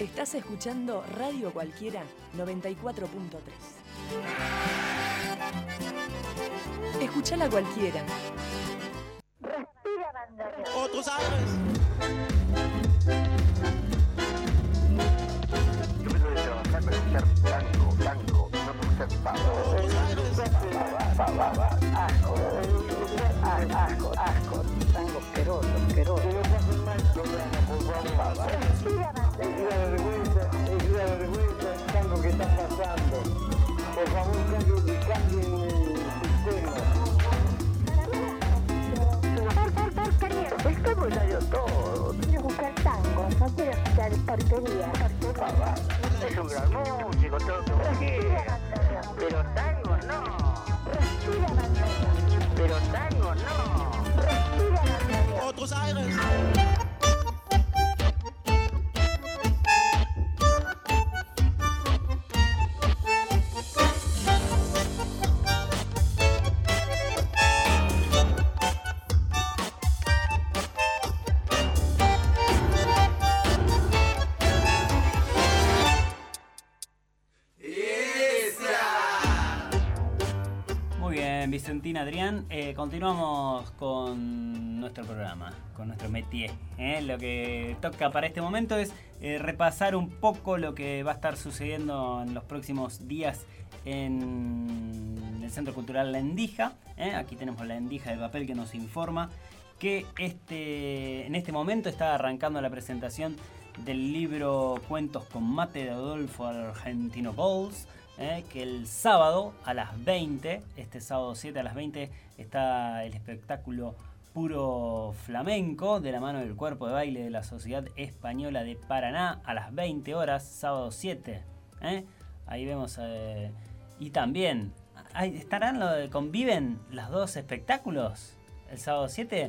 Estás escuchando Radio Cualquiera 94.3. Escuchala cualquiera. Respira, bandoneón. Otros aires. Yo me doy de trabajar para escuchar tango, no para escuchar pavo. Otros aires. Asco, tango asqueroso. Pero no hacen mal programa, por favor. Respira, bandoneón. Es una vergüenza el tango que está pasando. Por favor, cambien el sistema. El tango ya dio todo. Quiero escuchar tango, no quiero escuchar porquería. Es un gran músico, todo lo que vos quieras. Pero tango no. Respira, bandoneón. Pero tango no. Respira, bandoneón. Otros aires. Vicentín, Adrián, continuamos con nuestro programa, con nuestro métier. Lo que toca para este momento es repasar un poco lo que va a estar sucediendo en los próximos días en el Centro Cultural La Endija. Aquí tenemos La Endija de papel que nos informa que en este momento está arrancando la presentación del libro Cuentos con Mate de Adolfo Argentino Bols. Que el sábado a las 20, este sábado 7 a las 20, está el espectáculo Puro Flamenco de la mano del Cuerpo de Baile de la Sociedad Española de Paraná a las 20 horas, sábado 7. Ahí vemos, y también, conviven los dos espectáculos el sábado 7.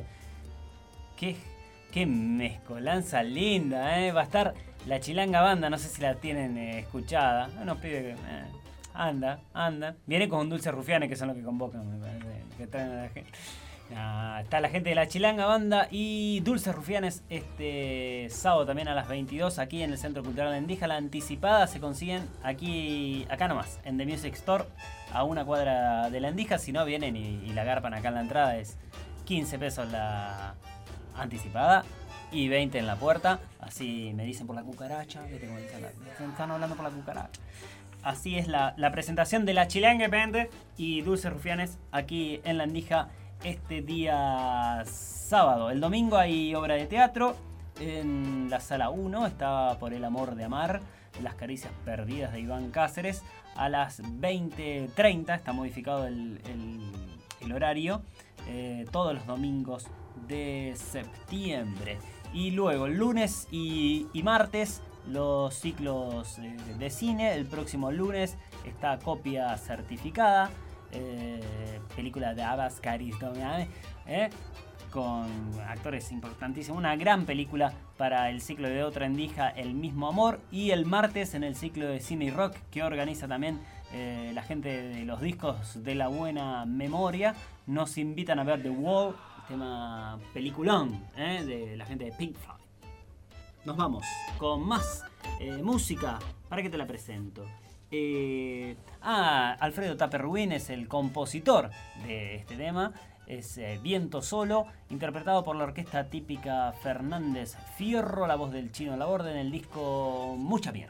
Qué mezcolanza linda, va a estar la Chilanga Banda, no sé si la tienen escuchada. Unos pibes que anda. Viene con Dulce Rufianes, que son los que convocan, me parece, que traen a la gente. Está la gente de la Chilanga Banda y Dulce Rufianes este sábado también a las 22 aquí en el Centro Cultural La Endija. La anticipada se consiguen acá nomás, en The Music Store, a una cuadra de La Endija. Si no, vienen y la garpan acá en la entrada. Es 15 pesos la anticipada y 20 en la puerta. Así me dicen por la cucaracha. ¿Viste cómo dicen? Están hablando por la cucaracha. Así es la presentación de la Chilanga Band y Dulce Rufianes aquí en La Endija este día sábado. El domingo hay obra de teatro en la sala 1. Está Por el amor de amar, Las caricias perdidas de Iván Cáceres. A las 20:30 está modificado el horario. Todos los domingos de septiembre. Y luego lunes y martes los ciclos de cine. El próximo lunes está Copia Certificada, película de Abbas Caris con actores importantísimos. Una gran película para el ciclo de Otra Endija, El mismo amor. Y el martes en el ciclo de cine y rock que organiza también la gente de los discos de la buena memoria, nos invitan a ver The Wall, tema peliculón de la gente de Pink Floyd. Nos vamos con más música. ¿Para qué te la presento? Alfredo Taperruín es el compositor de este tema. Es Viento Solo, interpretado por la orquesta típica Fernández Fierro, la voz del Chino Laborde en el disco Mucha Mierda.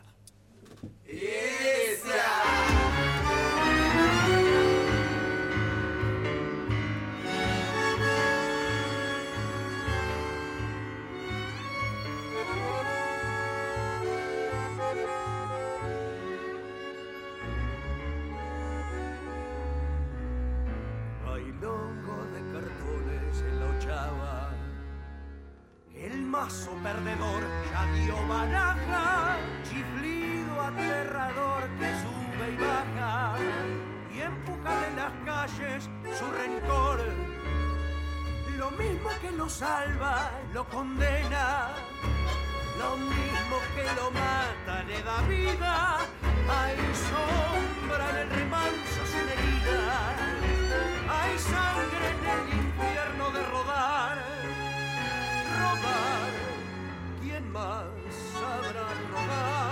Bailongo de cartones en la ochava, el mazo perdedor ya dio baraja, chiflido aterrador que sube y baja y empuja de las calles su rencor. Lo mismo que lo salva, lo condena, lo mismo que lo mata, le da vida. Hay sombra en el remanso sin herida, hay sangre en el infierno de rodar. ¿Quién más sabrá rodar?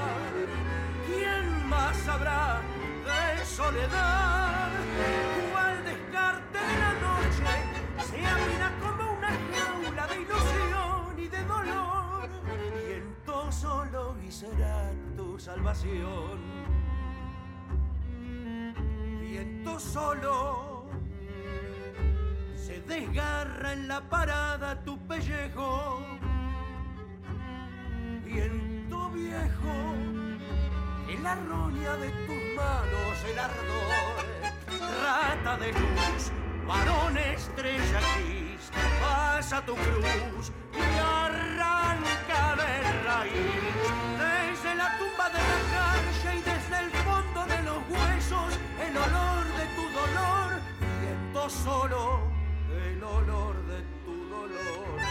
habrá de soledad? ¿Cuál descarte de la noche se abrirá como una jaula de ilusión y de dolor? Viento solo y será tu salvación. Viento solo se desgarra en la parada tu pellejo. Viento viejo, en la roña de tus manos el ardor. Rata de luz, varón estrella gris, pasa tu cruz y arranca de raíz. Desde la tumba de la calle y desde el fondo de los huesos, el olor de tu dolor. Viento solo, el olor de tu dolor.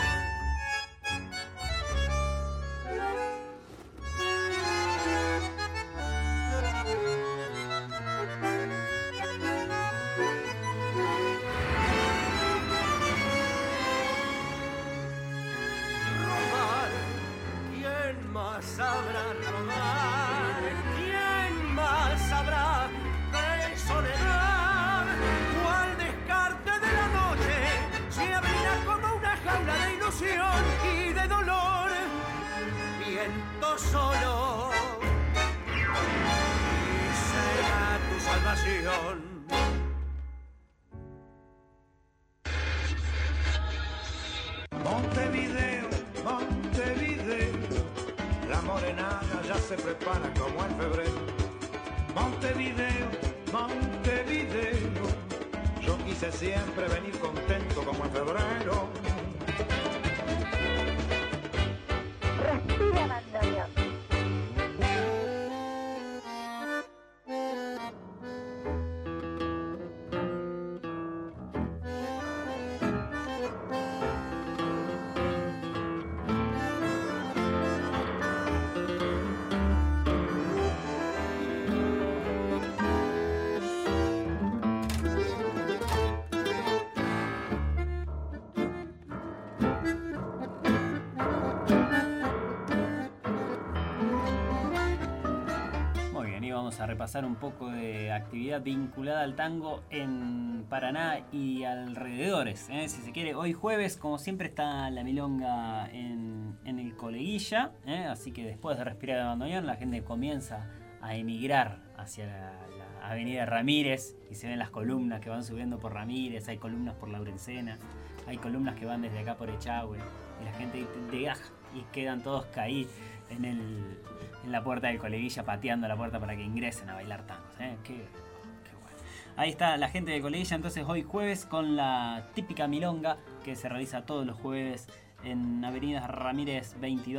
Sabrá rodar, ¿quién más sabrá de soledad? ¿Cuál descarte de la noche se abrirá como una jaula de ilusión y de dolor? Viento solo y será tu salvación. Montevideo, Montevideo, la morenada ya se prepara como en febrero. Montevideo, Montevideo, yo quise siempre venir contento como en febrero. Respira bandoneón. A repasar un poco de actividad vinculada al tango en Paraná y alrededores, ¿eh? Si se quiere, hoy jueves, como siempre, está la milonga en el Coleguilla, ¿eh? Así que después de Respirar de Bandoneón, la gente comienza a emigrar hacia la avenida Ramírez y se ven las columnas que van subiendo por Ramírez, hay columnas por Laurencena, hay columnas que van desde acá por Echagüe, y la gente y quedan todos caídos en la puerta del Coleguilla, pateando la puerta para que ingresen a bailar tangos, ¿eh? Qué bueno. Ahí está la gente del Coleguilla, entonces hoy jueves con la típica milonga que se realiza todos los jueves en Avenida Ramírez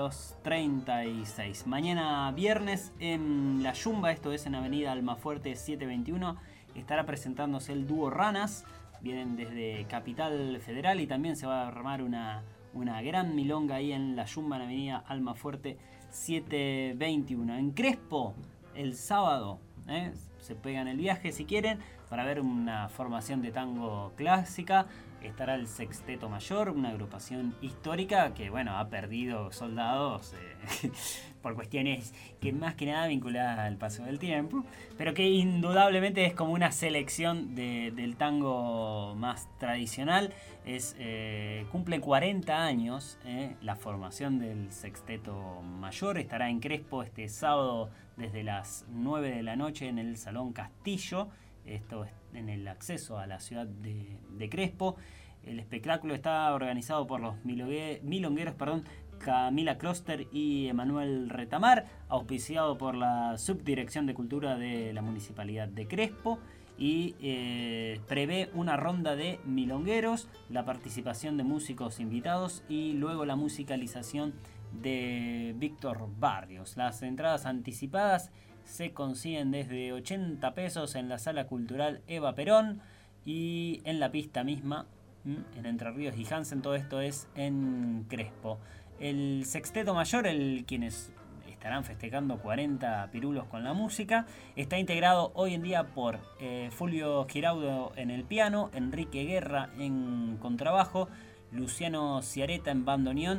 2236. Mañana viernes en La Yumba, esto es en Avenida Almafuerte 721, estará presentándose el dúo Ranas, vienen desde Capital Federal y también se va a armar una gran milonga ahí en La Yumba, en Avenida Almafuerte 721. En Crespo, el sábado, se pegan el viaje si quieren, para ver una formación de tango clásica. Estará el Sexteto Mayor, una agrupación histórica que, bueno, ha perdido soldados por cuestiones que más que nada vinculadas al paso del tiempo, pero que indudablemente es como una selección del tango más tradicional. Cumple 40 años la formación del Sexteto Mayor. Estará en Crespo este sábado desde las 9 de la noche en el Salón Castillo. Esto es en el acceso a la ciudad de Crespo. El espectáculo está organizado por los milongueros, Camila Kloster y Emanuel Retamar, auspiciado por la Subdirección de Cultura de la Municipalidad de Crespo, y prevé una ronda de milongueros, la participación de músicos invitados y luego la musicalización de Víctor Barrios. Las entradas anticipadas se consiguen desde 80 pesos en la Sala Cultural Eva Perón y en la pista misma, en Entre Ríos y Hansen. Todo esto es en Crespo. El Sexteto Mayor, quienes estarán festejando 40 pirulos con la música, está integrado hoy en día por Fulvio Giraudo en el piano, Enrique Guerra en contrabajo, Luciano Ciareta en bandoneón,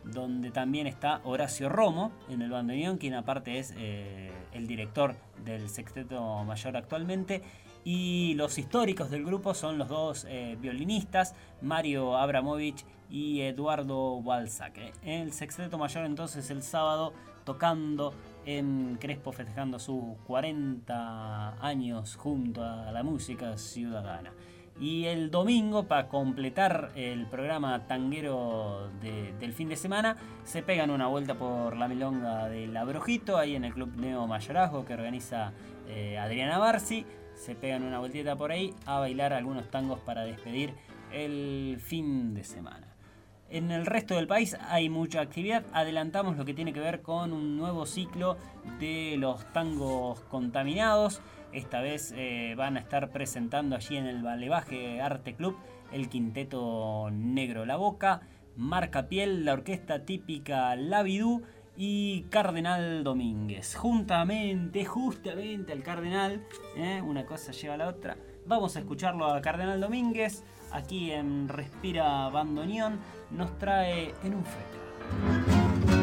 donde también está Horacio Romo en el bandoneón, quien aparte es el director del Sexteto Mayor actualmente. Y los históricos del grupo son los dos violinistas, Mario Abramovich y Eduardo Balzac. El Sexteto Mayor entonces el sábado tocando en Crespo, festejando sus 40 años junto a la música ciudadana. Y el domingo, para completar el programa tanguero del fin de semana, se pegan una vuelta por la milonga del Abrojito, ahí en el Club Neo Mayorazgo que organiza Adriana Barsi. Se pegan una vueltita por ahí a bailar algunos tangos para despedir el fin de semana. En el resto del país hay mucha actividad. Adelantamos lo que tiene que ver con un nuevo ciclo de los tangos contaminados. Esta vez van a estar presentando allí en el Balevaje Arte Club el quinteto Negro La Boca, Marca Piel, la orquesta típica La Bidú y Cardenal Domínguez. Justamente al Cardenal, una cosa lleva a la otra. Vamos a escucharlo a Cardenal Domínguez, aquí en Respira Bandoneón, nos trae En un Feca.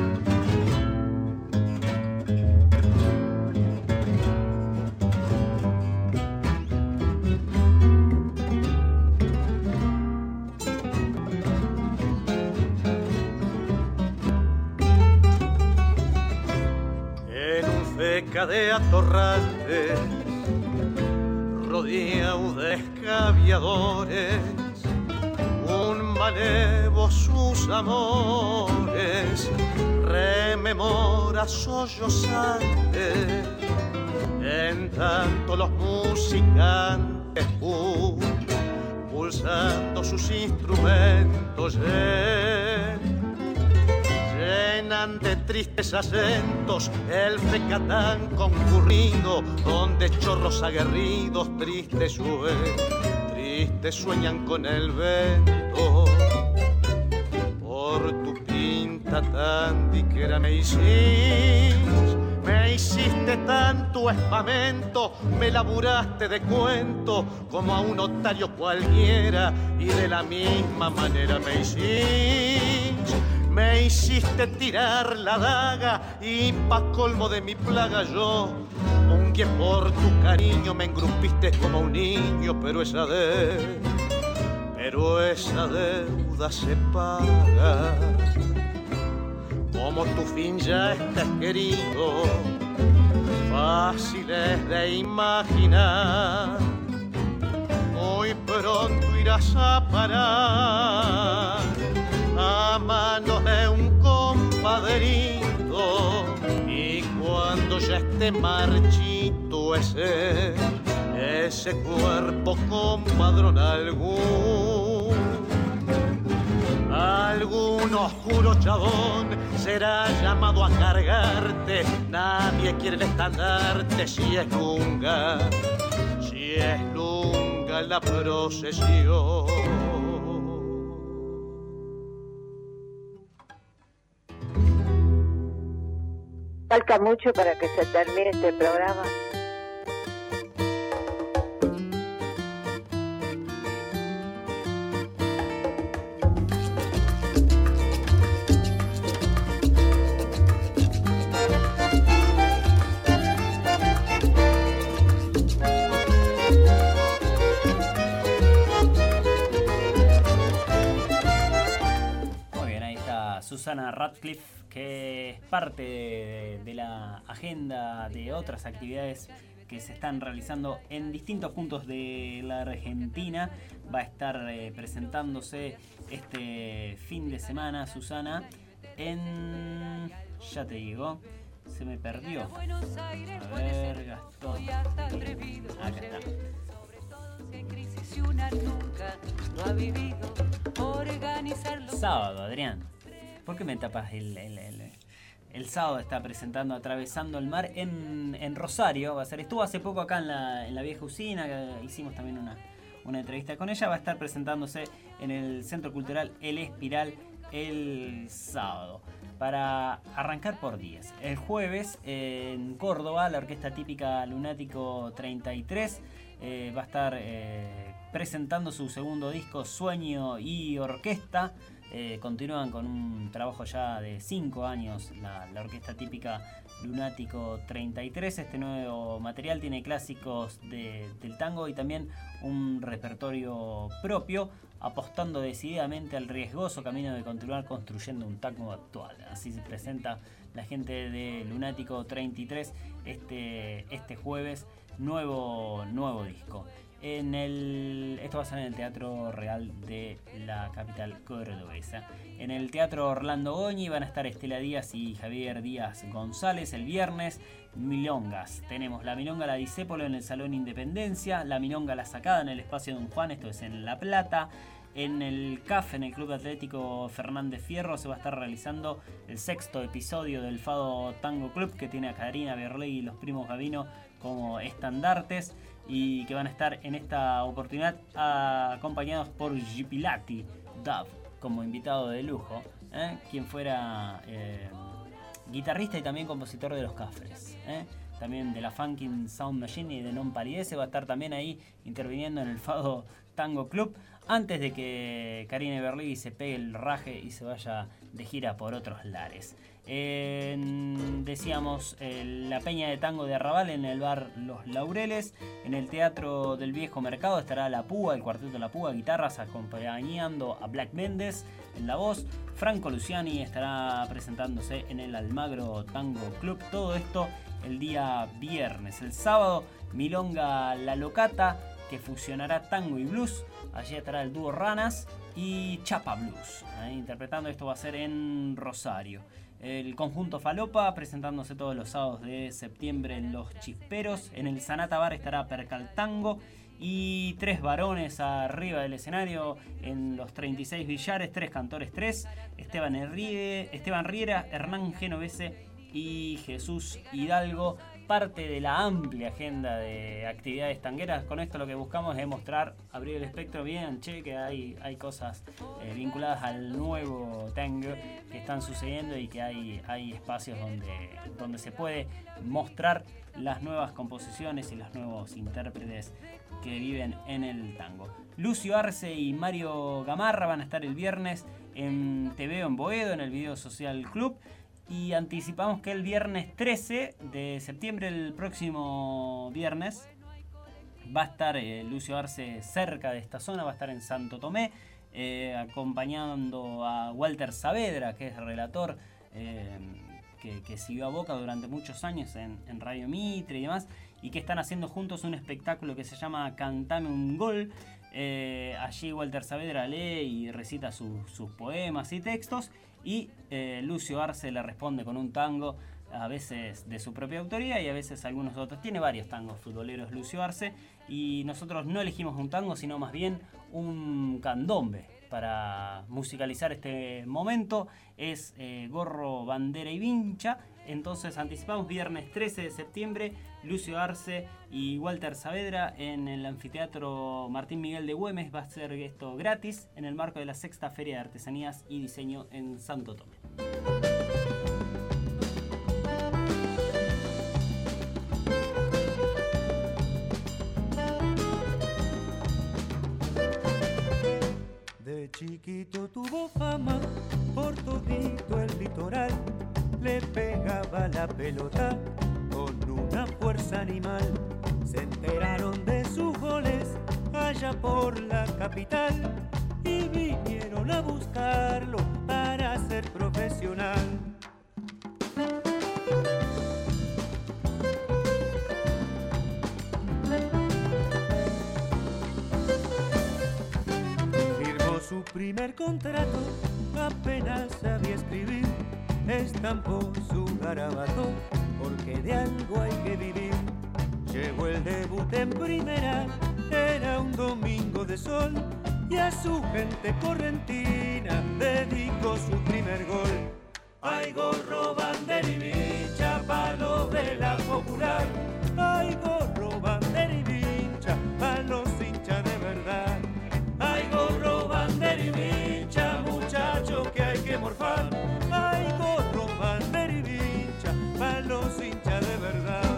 De atorrantes, rodeado de escaviadores, un malevo sus amores, rememora sollozante, en tanto los musicantes pulsando sus instrumentos llenan de tristes acentos el fecatán concurrido, donde chorros aguerridos tristes sueñan con el vento. Por tu pinta tan diquera me hiciste tanto espamento, me laburaste de cuento como a un otario cualquiera, y de la misma manera me hiciste tirar la daga, y pa' colmo de mi plaga yo pungué por tu cariño, me engrupiste como un niño, pero esa deuda se paga. Como tu fin ya está querido, fácil es de imaginar, muy pronto irás a parar a manos de un compadrito, y cuando ya esté marchito ese cuerpo compadrón algún oscuro chabón será llamado a cargarte. Nadie quiere el estandarte si es lunga la procesión. Falta mucho para que se termine este programa. Susana Radcliffe, que es parte de la agenda de otras actividades que se están realizando en distintos puntos de la Argentina. Va a estar presentándose este fin de semana, Susana, en... ya te digo, se me perdió. A ver, Gastón. Acá está. Sábado, Adrián. ¿Por qué me tapas el sábado? Está presentando Atravesando el Mar en Rosario. Va a ser, estuvo hace poco acá en la vieja usina, que hicimos también una entrevista con ella. Va a estar presentándose en el Centro Cultural El Espiral el sábado. Para arrancar por días. El jueves en Córdoba, la orquesta típica Lunático 33 va a estar presentando su segundo disco Sueño y Orquesta. Continúan con un trabajo ya de 5 años, la orquesta típica Lunático 33. Este nuevo material tiene clásicos del tango y también un repertorio propio, apostando decididamente al riesgoso camino de continuar construyendo un tango actual. Así se presenta la gente de Lunático 33 este jueves, nuevo disco. Esto va a ser en el Teatro Real de la capital cordobesa. En el Teatro Orlando Goñi van a estar Estela Díaz y Javier Díaz González el viernes. Milongas. Tenemos la Milonga La Discépolo en el Salón Independencia, la Milonga La Sacada en el Espacio Don Juan, esto es en La Plata. En el CAF, en el Club Atlético Fernández Fierro, se va a estar realizando el 6º episodio del Fado Tango Club, que tiene a Karina Berley y los primos Gavino como estandartes, y que van a estar en esta oportunidad acompañados por Gipilati Dub como invitado de lujo, quien fuera guitarrista y también compositor de Los Cafres, también de la Funkin' Sound Machine y de Non Palidece. Va a estar también ahí interviniendo en el Fado Tango Club, antes de que Karina Berley se pegue el raje y se vaya de gira por otros lares. Decíamos la Peña de Tango de Arrabal en el bar Los Laureles. En el Teatro del Viejo Mercado estará La Púa, el cuarteto La Púa, guitarras, acompañando a Black Méndez en la voz. Franco Luciani estará presentándose en el Almagro Tango Club. Todo esto el día viernes. El sábado, Milonga La Locata, que fusionará tango y blues. Allí estará el dúo Ranas y Chapa Blues. Interpretando esto va a ser en Rosario. El conjunto Falopa presentándose todos los sábados de septiembre en Los Chisperos. En el Sanata Bar estará Percal Tango. Y 3 varones arriba del escenario en los 36 Billares, 3 cantores 3. Esteban Riera, Hernán Genovese y Jesús Hidalgo. Parte de la amplia agenda de actividades tangueras. Con esto lo que buscamos es mostrar, abrir el espectro bien, que hay cosas vinculadas al nuevo tango que están sucediendo y que hay espacios donde se puede mostrar las nuevas composiciones y los nuevos intérpretes que viven en el tango. Lucio Arce y Mario Gamarra van a estar el viernes en TV en Boedo, en el Video Social Club. Y anticipamos que el viernes 13 de septiembre, el próximo viernes, va a estar Lucio Arce cerca de esta zona, va a estar en Santo Tomé, acompañando a Walter Saavedra, que es relator, que siguió a Boca durante muchos años en Radio Mitre y demás, y que están haciendo juntos un espectáculo que se llama Cantame un Gol. Allí Walter Saavedra lee y recita sus poemas y textos, y Lucio Arce le responde con un tango, a veces de su propia autoría y a veces algunos otros. Tiene varios tangos futboleros Lucio Arce, y nosotros no elegimos un tango, sino más bien un candombe para musicalizar este momento. Es Gorro, Bandera y Vincha. Entonces anticipamos viernes 13 de septiembre, Lucio Arce y Walter Saavedra en el Anfiteatro Martín Miguel de Güemes. Va a ser esto gratis en el marco de la 6ª Feria de Artesanías y Diseño en Santo Tomé. De chiquito tuvo fama por todito el litoral. Le pegaba la pelota con una fuerza animal. Se enteraron de sus goles allá por la capital y vinieron a buscarlo para ser profesional. Firmó su primer contrato, apenas sabía escribir. Estampó su garabato, porque de algo hay que vivir. Llegó el debut en primera, era un domingo de sol, y a su gente correntina dedicó su primer gol. Ay, Gorro, Bandera y Vincha, palo de la popular. Ay, Gorro, Bandera y Vincha, pa' los hinchas de verdad. Ay, Gorro, Bandera y Vincha, muchacho que hay que morfar. Ay, Gorro, Bandera y Vincha, pa' los hinchas de verdad.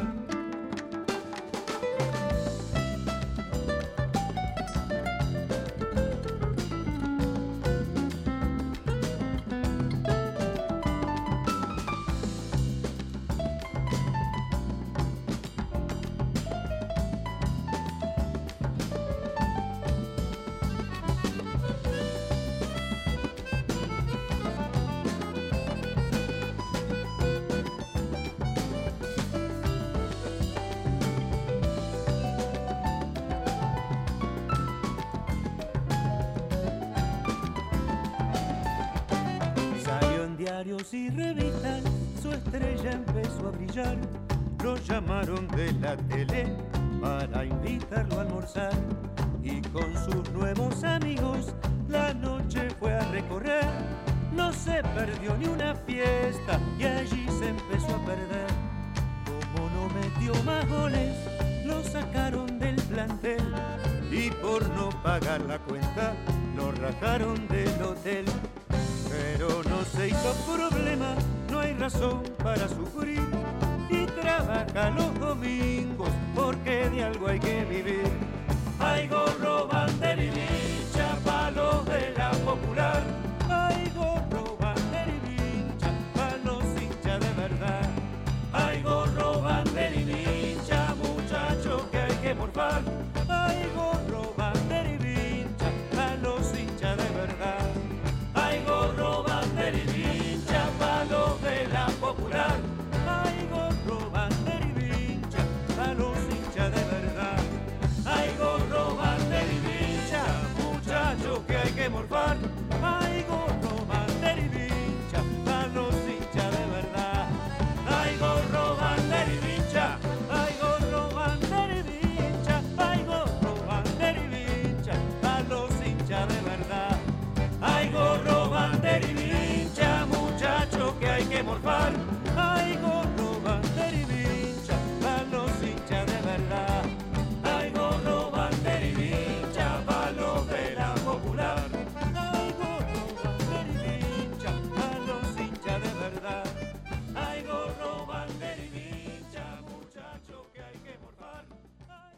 diarios y revistas, su estrella empezó a brillar. Lo llamaron de la tele para invitarlo a almorzar. Y con sus nuevos amigos la noche fue a recorrer. No se perdió ni una fiesta y allí se empezó a perder. Como no metió más goles, lo sacaron del plantel. Y por no pagar la cuenta, lo rajaron del hotel. Pero no se hizo problema, no hay razón para sufrir. Y trabaja los domingos, porque de algo hay que vivir. Hay gorro, banderilla, palos de la popular. Hay gorro, banderilla, pa' los hinchas de verdad. Hay gorro, banderilla, muchachos que hay que morfar. Hay gorro, banderilla, pa' los hinchas de verdad. Hay gorro, banderilla, pa' los de la popular. Hay gorro, banderilla, pa' los hinchas de verdad. Hay gorro, banderilla, muchachos que hay que morfar. Hay gorro, banderilla, pa' los hinchas de verdad. Hay gorro, banderilla, hay gorro, banderilla, hay gorro, banderilla, pa' los hinchas de verdad. Hay gorro, banderilla, muchachos que hay que morfar. Hay gorro, banderilla, pa' los hinchas de verdad. Hay gorro, banderilla, pa' los de la popular. Hay gorro, banderilla, pa' los hinchas de verdad. Hay gorro, banderilla, muchachos que hay que morfar. Hay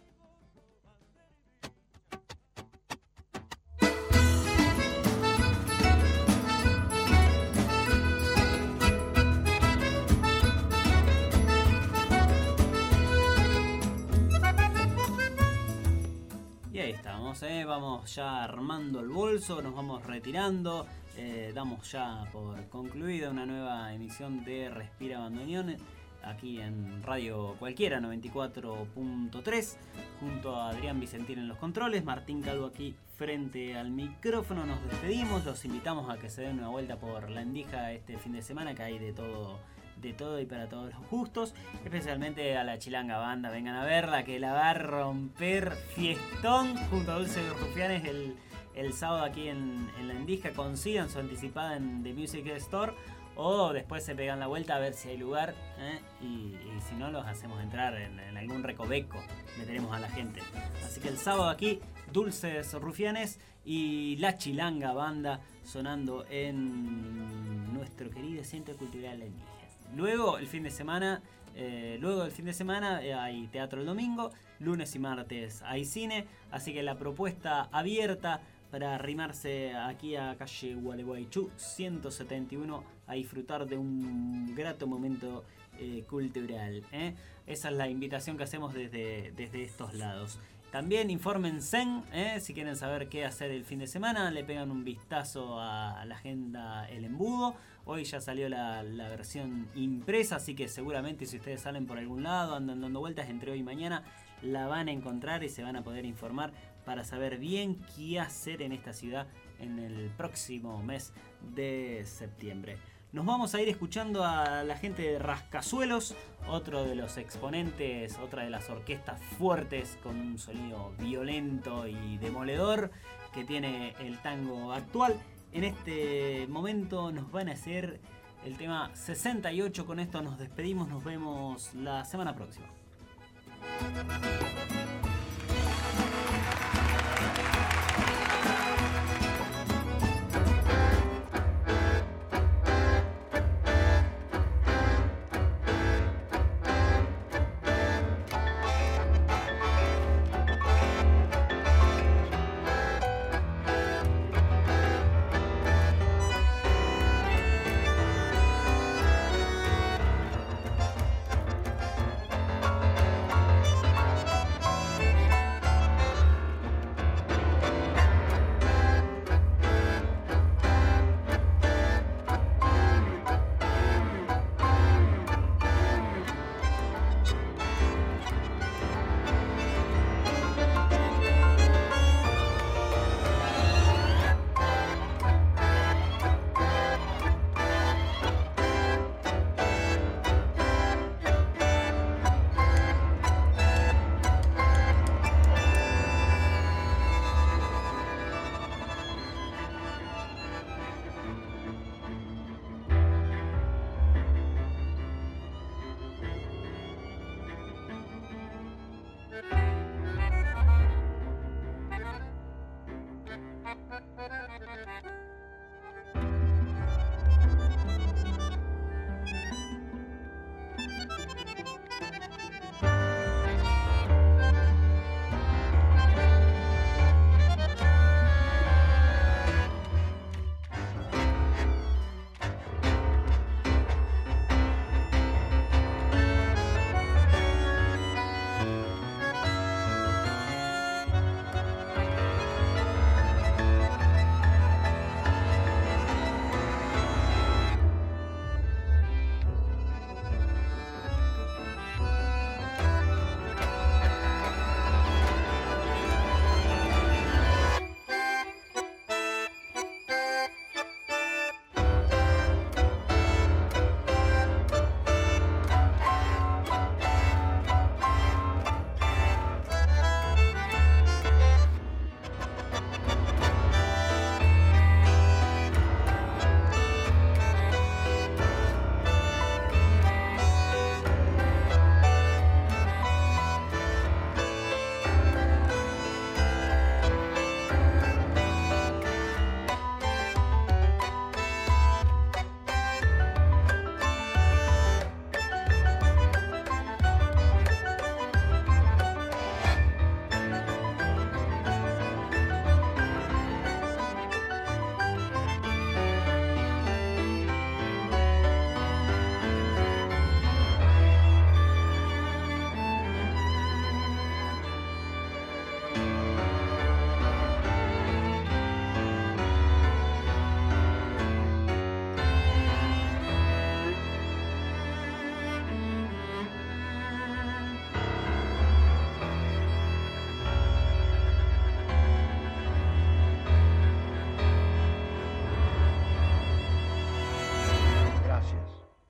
Y ahí estamos, vamos ya armando el bolso, nos vamos retirando, damos ya por concluida una nueva emisión de Respira Bandoneón, aquí en Radio Cualquiera 94.3, junto a Adrián Vicentín en los controles, Martín Calvo aquí frente al micrófono. Nos despedimos, los invitamos a que se den una vuelta por La Endija este fin de semana, que hay de todo y para todos los gustos, especialmente a la Chilanga Banda. Vengan a verla, que la va a romper. Fiestón junto a Dulce Rufianes el sábado aquí en La Endija. Consigan su anticipada en The Music Store o después se pegan la vuelta a ver si hay lugar, y si no, los hacemos entrar en algún recoveco, meteremos a la gente. Así que el sábado aquí Dulces Rufianes y la Chilanga Banda sonando en nuestro querido Centro Cultural La Endija. Luego el fin de semana hay teatro el domingo, lunes y martes hay cine, así que la propuesta abierta para arrimarse aquí a calle Gualeguaychú 171 a disfrutar de un grato momento cultural. Esa es la invitación que hacemos desde estos lados. También infórmense, si quieren saber qué hacer el fin de semana, le pegan un vistazo a la agenda El Embudo. Hoy ya salió la versión impresa, así que seguramente si ustedes salen por algún lado, andan dando vueltas entre hoy y mañana, la van a encontrar y se van a poder informar para saber bien qué hacer en esta ciudad en el próximo mes de septiembre. Nos vamos a ir escuchando a la gente de Rascazuelos, otro de los exponentes, otra de las orquestas fuertes con un sonido violento y demoledor que tiene el tango actual. En este momento nos van a hacer el tema 68. Con esto nos despedimos, nos vemos la semana próxima.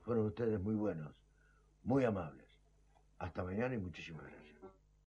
Fueron ustedes muy buenos, muy amables. Hasta mañana y muchísimas gracias.